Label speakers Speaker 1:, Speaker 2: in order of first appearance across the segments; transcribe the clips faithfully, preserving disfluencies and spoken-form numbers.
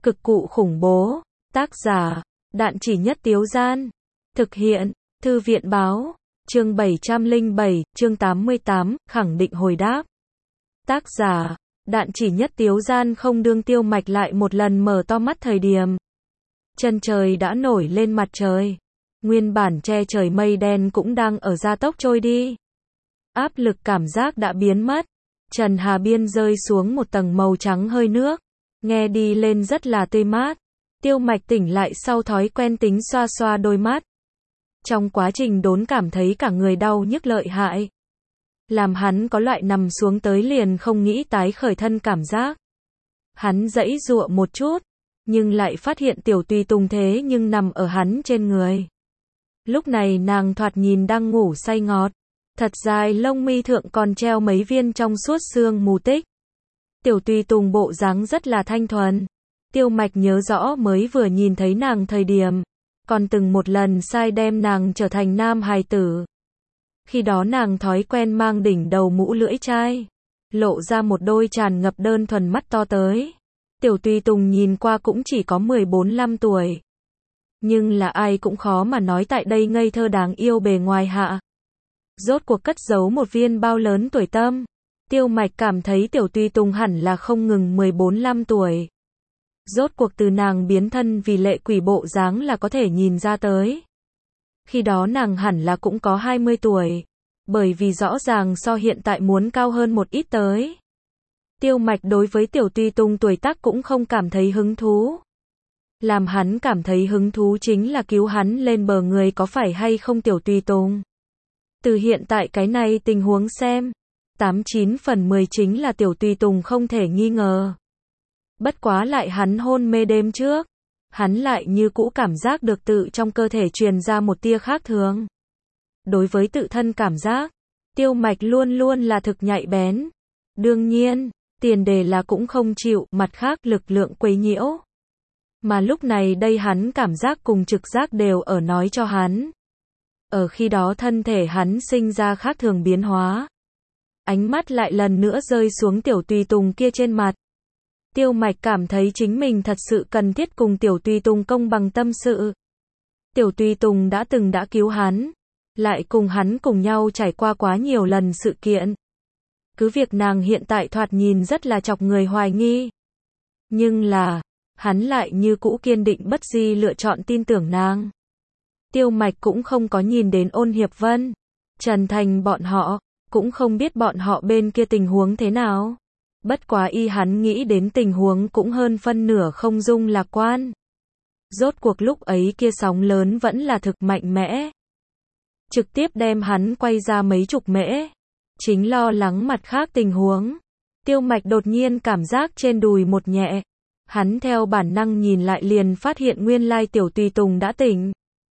Speaker 1: Cực cụ khủng bố. Tác giả, Đạn Chỉ Nhất Tiếu Gian. Thực hiện, Thư viện báo. Chương bảy trăm lẻ bảy, chương tám mươi tám, khẳng định hồi đáp. Tác giả, Đạn Chỉ Nhất Tiếu Gian. Không đương Tiêu Mạch lại một lần mở to mắt thời điểm chân trời đã nổi lên mặt trời. Nguyên bản che trời mây đen cũng đang ở gia tốc trôi đi. Áp lực cảm giác đã biến mất. Trần Hà Biên rơi xuống một tầng màu trắng hơi nước. Nghe đi lên rất là tươi mát. Tiêu Mạch tỉnh lại sau thói quen tính xoa xoa đôi mắt. Trong quá trình đốn cảm thấy cả người đau nhức lợi hại. Làm hắn có loại nằm xuống tới liền không nghĩ tái khởi thân cảm giác. Hắn giãy giụa một chút, nhưng lại phát hiện Tiểu Tùy Tùng thế nhưng nằm ở hắn trên người. Lúc này nàng thoạt nhìn đang ngủ say ngọt. Thật dài lông mi thượng còn treo mấy viên trong suốt xương mù tích. Tiểu Tùy Tùng bộ dáng rất là thanh thuần. Tiêu Mạch nhớ rõ mới vừa nhìn thấy nàng thời điểm, còn từng một lần sai đem nàng trở thành nam hài tử. Khi đó nàng thói quen mang đỉnh đầu mũ lưỡi chai, lộ ra một đôi tràn ngập đơn thuần mắt to tới. Tiểu Tùy Tùng nhìn qua cũng chỉ có mười bốn lăm tuổi. Nhưng là ai cũng khó mà nói tại đây ngây thơ đáng yêu bề ngoài hạ. Rốt cuộc cất giấu một viên bao lớn tuổi tâm. Tiêu Mạch cảm thấy Tiểu Tùy Tùng hẳn là không ngừng mười bốn lăm tuổi. Rốt cuộc từ nàng biến thân vì lệ quỷ bộ dáng là có thể nhìn ra tới. Khi đó nàng hẳn là cũng có hai mươi tuổi. Bởi vì rõ ràng so hiện tại muốn cao hơn một ít tới. Tiêu Mạch đối với Tiểu Tùy Tùng tuổi tác cũng không cảm thấy hứng thú. Làm hắn cảm thấy hứng thú chính là cứu hắn lên bờ người có phải hay không Tiểu Tùy Tùng. Từ hiện tại cái này tình huống xem, tám chín phần mười chính là Tiểu Tùy Tùng không thể nghi ngờ. Bất quá lại hắn hôn mê đêm trước, hắn lại như cũ cảm giác được tự trong cơ thể truyền ra một tia khác thường. Đối với tự thân cảm giác, Tiêu Mạch luôn luôn là thực nhạy bén. Đương nhiên, tiền đề là cũng không chịu mặt khác lực lượng quấy nhiễu. Mà lúc này đây hắn cảm giác cùng trực giác đều ở nói cho hắn. Ở khi đó thân thể hắn sinh ra khác thường biến hóa. Ánh mắt lại lần nữa rơi xuống Tiểu Tùy Tùng kia trên mặt. Tiêu Mạch cảm thấy chính mình thật sự cần thiết cùng Tiểu Tùy Tùng công bằng tâm sự. Tiểu Tùy Tùng đã từng đã cứu hắn, lại cùng hắn cùng nhau trải qua quá nhiều lần sự kiện. Cứ việc nàng hiện tại thoạt nhìn rất là chọc người hoài nghi. Nhưng là, hắn lại như cũ kiên định bất di lựa chọn tin tưởng nàng. Tiêu Mạch cũng không có nhìn đến Ôn Hiệp Vân, Trần Thành bọn họ, cũng không biết bọn họ bên kia tình huống thế nào. Bất quá y hắn nghĩ đến tình huống cũng hơn phân nửa không dung lạc quan. Rốt cuộc lúc ấy kia sóng lớn vẫn là thực mạnh mẽ. Trực tiếp đem hắn quay ra mấy chục mễ. Chính lo lắng mặt khác tình huống. Tiêu Mạch đột nhiên cảm giác trên đùi một nhẹ. Hắn theo bản năng nhìn lại liền phát hiện nguyên lai Tiểu Tùy Tùng đã tỉnh.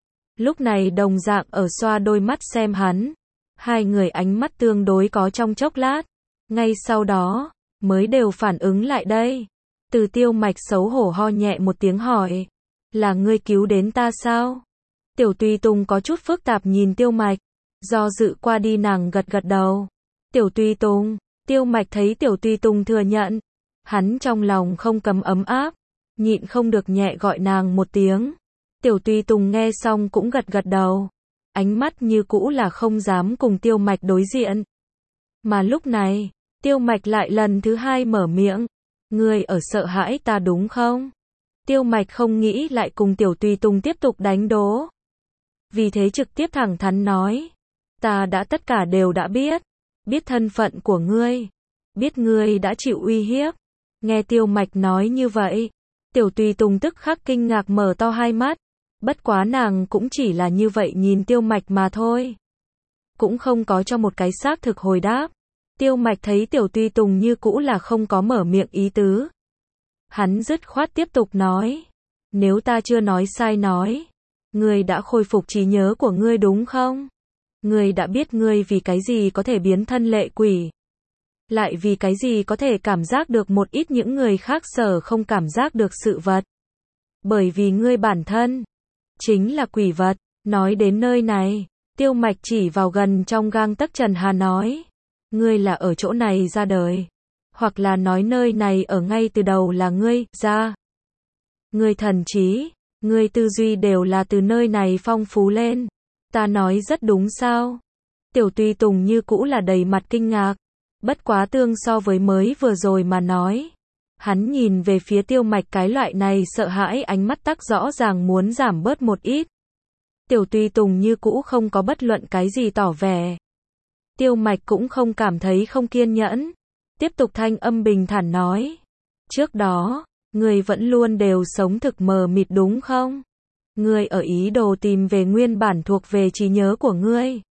Speaker 1: Lúc này đồng dạng ở xoa đôi mắt xem hắn. Hai người ánh mắt tương đối có trong chốc lát. Ngay sau đó, mới đều phản ứng lại đây. Từ Tiêu Mạch xấu hổ ho nhẹ một tiếng hỏi. Là ngươi cứu đến ta sao? Tiểu Tùy Tùng có chút phức tạp nhìn Tiêu Mạch. Do dự qua đi nàng gật gật đầu. Tiểu Tùy Tùng, Tiêu Mạch thấy Tiểu Tùy Tùng thừa nhận. Hắn trong lòng không cấm ấm áp. Nhịn không được nhẹ gọi nàng một tiếng. Tiểu Tùy Tùng nghe xong cũng gật gật đầu. Ánh mắt như cũ là không dám cùng Tiêu Mạch đối diện. Mà lúc này, Tiêu Mạch lại lần thứ hai mở miệng. Ngươi ở sợ hãi ta đúng không? Tiêu Mạch không nghĩ lại cùng Tiểu Tùy Tùng tiếp tục đánh đố. Vì thế trực tiếp thẳng thắn nói. Ta đã tất cả đều đã biết. Biết thân phận của ngươi. Biết ngươi đã chịu uy hiếp. Nghe Tiêu Mạch nói như vậy. Tiểu Tùy Tùng tức khắc kinh ngạc mở to hai mắt. Bất quá nàng cũng chỉ là như vậy nhìn Tiêu Mạch mà thôi. Cũng không có cho một cái xác thực hồi đáp. Tiêu Mạch thấy Tiểu Tùy Tùng như cũ là không có mở miệng ý tứ. Hắn dứt khoát tiếp tục nói. Nếu ta chưa nói sai nói. Ngươi đã khôi phục trí nhớ của ngươi đúng không? Ngươi đã biết ngươi vì cái gì có thể biến thân lệ quỷ. Lại vì cái gì có thể cảm giác được một ít những người khác sở không cảm giác được sự vật. Bởi vì ngươi bản thân chính là quỷ vật. Nói đến nơi này, Tiêu Mạch chỉ vào gần trong gang tấc Trần Hà nói. Ngươi là ở chỗ này ra đời. Hoặc là nói nơi này ở ngay từ đầu là ngươi ra. Ngươi thần trí, ngươi tư duy đều là từ nơi này phong phú lên. Ta nói rất đúng sao? Tiểu Tùy Tùng như cũ là đầy mặt kinh ngạc. Bất quá tương so với mới vừa rồi mà nói. Hắn nhìn về phía Tiêu Mạch cái loại này sợ hãi ánh mắt tắc rõ ràng muốn giảm bớt một ít. Tiểu Tùy Tùng như cũ không có bất luận cái gì tỏ vẻ. Tiêu Mạch cũng không cảm thấy không kiên nhẫn. Tiếp tục thanh âm bình thản nói. Trước đó, ngươi vẫn luôn đều sống thực mờ mịt đúng không? Ngươi ở ý đồ tìm về nguyên bản thuộc về trí nhớ của ngươi.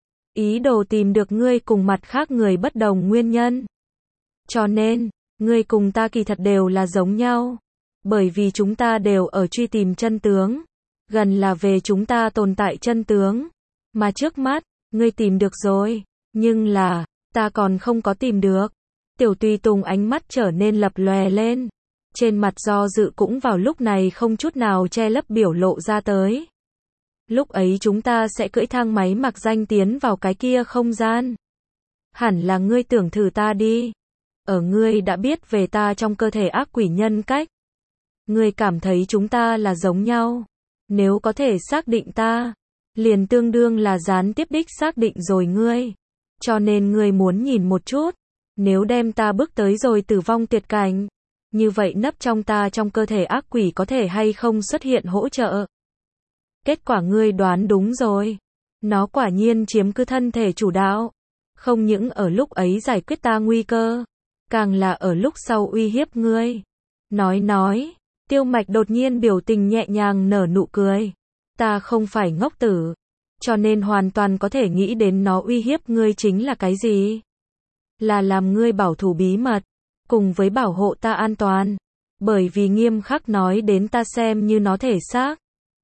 Speaker 1: Ý đồ tìm được ngươi cùng mặt khác người bất đồng nguyên nhân. Cho nên, ngươi cùng ta kỳ thật đều là giống nhau. Bởi vì chúng ta đều ở truy tìm chân tướng. Gần là về chúng ta tồn tại chân tướng. Mà trước mắt, ngươi tìm được rồi. Nhưng là, ta còn không có tìm được. Tiểu Tùy Tùng ánh mắt trở nên lập lòe lên. Trên mặt do dự cũng vào lúc này không chút nào che lấp biểu lộ ra tới. Lúc ấy chúng ta sẽ cưỡi thang máy mặc danh tiến vào cái kia không gian. Hẳn là ngươi tưởng thử ta đi. Ở ngươi đã biết về ta trong cơ thể ác quỷ nhân cách. Ngươi cảm thấy chúng ta là giống nhau. Nếu có thể xác định ta, liền tương đương là gián tiếp đích xác định rồi ngươi. Cho nên ngươi muốn nhìn một chút. Nếu đem ta bước tới rồi tử vong tuyệt cảnh. Như vậy nấp trong ta trong cơ thể ác quỷ có thể hay không xuất hiện hỗ trợ. Kết quả ngươi đoán đúng rồi. Nó quả nhiên chiếm cứ thân thể chủ đạo. Không những ở lúc ấy giải quyết ta nguy cơ. Càng là ở lúc sau uy hiếp ngươi. Nói nói. Tiêu Mạch đột nhiên biểu tình nhẹ nhàng nở nụ cười. Ta không phải ngốc tử. Cho nên hoàn toàn có thể nghĩ đến nó uy hiếp ngươi chính là cái gì. Là làm ngươi bảo thủ bí mật. Cùng với bảo hộ ta an toàn. Bởi vì nghiêm khắc nói đến ta xem như nó thể xác.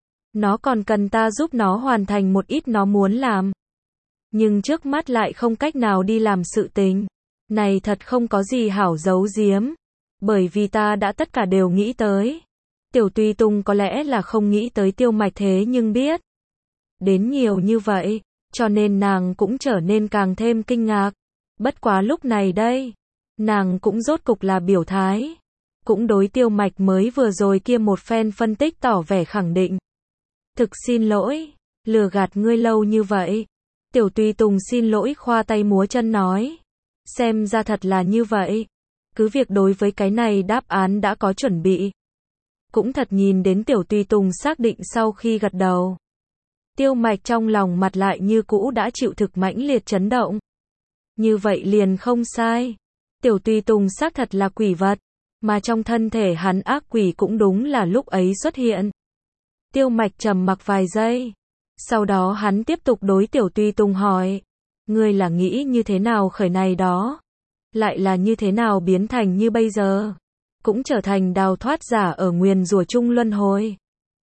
Speaker 1: Nó còn cần ta giúp nó hoàn thành một ít nó muốn làm. Nhưng trước mắt lại không cách nào đi làm sự tình. Này thật không có gì hảo giấu giếm. Bởi vì ta đã tất cả đều nghĩ tới. Tiểu Tùy Tùng có lẽ là không nghĩ tới Tiêu Mạch thế nhưng biết. Đến nhiều như vậy. Cho nên nàng cũng trở nên càng thêm kinh ngạc. Bất quá lúc này đây. Nàng cũng rốt cục là biểu thái. Cũng đối Tiêu Mạch mới vừa rồi kia một phen phân tích tỏ vẻ khẳng định. Thực xin lỗi, lừa gạt ngươi lâu như vậy. Tiểu Tùy Tùng xin lỗi khoa tay múa chân nói. Xem ra thật là như vậy. Cứ việc đối với cái này đáp án đã có chuẩn bị. Cũng thật nhìn đến Tiểu Tùy Tùng xác định sau khi gật đầu. Tiêu Mạch trong lòng mặt lại như cũ đã chịu thực mãnh liệt chấn động. Như vậy liền không sai. Tiểu Tùy Tùng xác thật là quỷ vật. Mà trong thân thể hắn ác quỷ cũng đúng là lúc ấy xuất hiện. Tiêu Mạch trầm mặc vài giây. Sau đó hắn tiếp tục đối Tiểu Tùy Tùng hỏi. Ngươi là nghĩ như thế nào khởi này đó? Lại là như thế nào biến thành như bây giờ? Cũng trở thành đào thoát giả ở nguyền rủa chung luân hồi.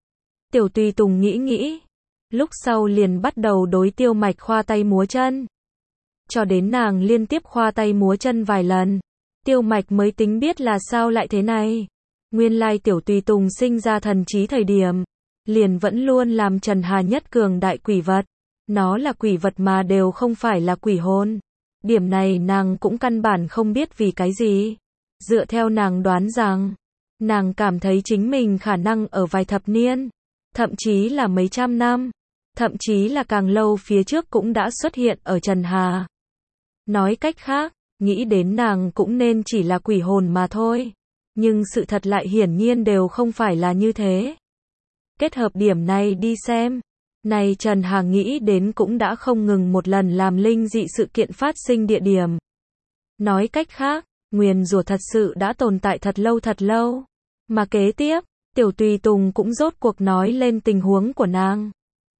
Speaker 1: Tiểu Tùy Tùng nghĩ nghĩ. Lúc sau liền bắt đầu đối Tiêu Mạch khoa tay múa chân. Cho đến nàng liên tiếp khoa tay múa chân vài lần. Tiêu Mạch mới tính biết là sao lại thế này. Nguyên lai Tiểu Tùy Tùng sinh ra thần trí thời điểm. Liền vẫn luôn làm Trần Hà nhất cường đại quỷ vật. Nó là quỷ vật mà đều không phải là quỷ hồn. Điểm này nàng cũng căn bản không biết vì cái gì. Dựa theo nàng đoán rằng, nàng cảm thấy chính mình khả năng ở vài thập niên, thậm chí là mấy trăm năm, thậm chí là càng lâu phía trước cũng đã xuất hiện ở Trần Hà. Nói cách khác, nghĩ đến nàng cũng nên chỉ là quỷ hồn mà thôi. Nhưng sự thật lại hiển nhiên đều không phải là như thế. Kết hợp điểm này đi xem. Này Trần Hà nghĩ đến cũng đã không ngừng một lần làm linh dị sự kiện phát sinh địa điểm. Nói cách khác, nguyền rủa thật sự đã tồn tại thật lâu thật lâu. Mà kế tiếp, Tiểu Tùy Tùng cũng rốt cuộc nói lên tình huống của nàng.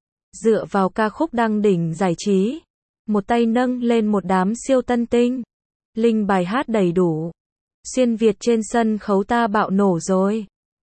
Speaker 1: Dựa vào ca khúc đăng đỉnh giải trí. Một tay nâng lên một đám siêu tân tinh. Linh bài hát đầy đủ. Xuyên Việt trên sân khấu ta bạo nổ rồi.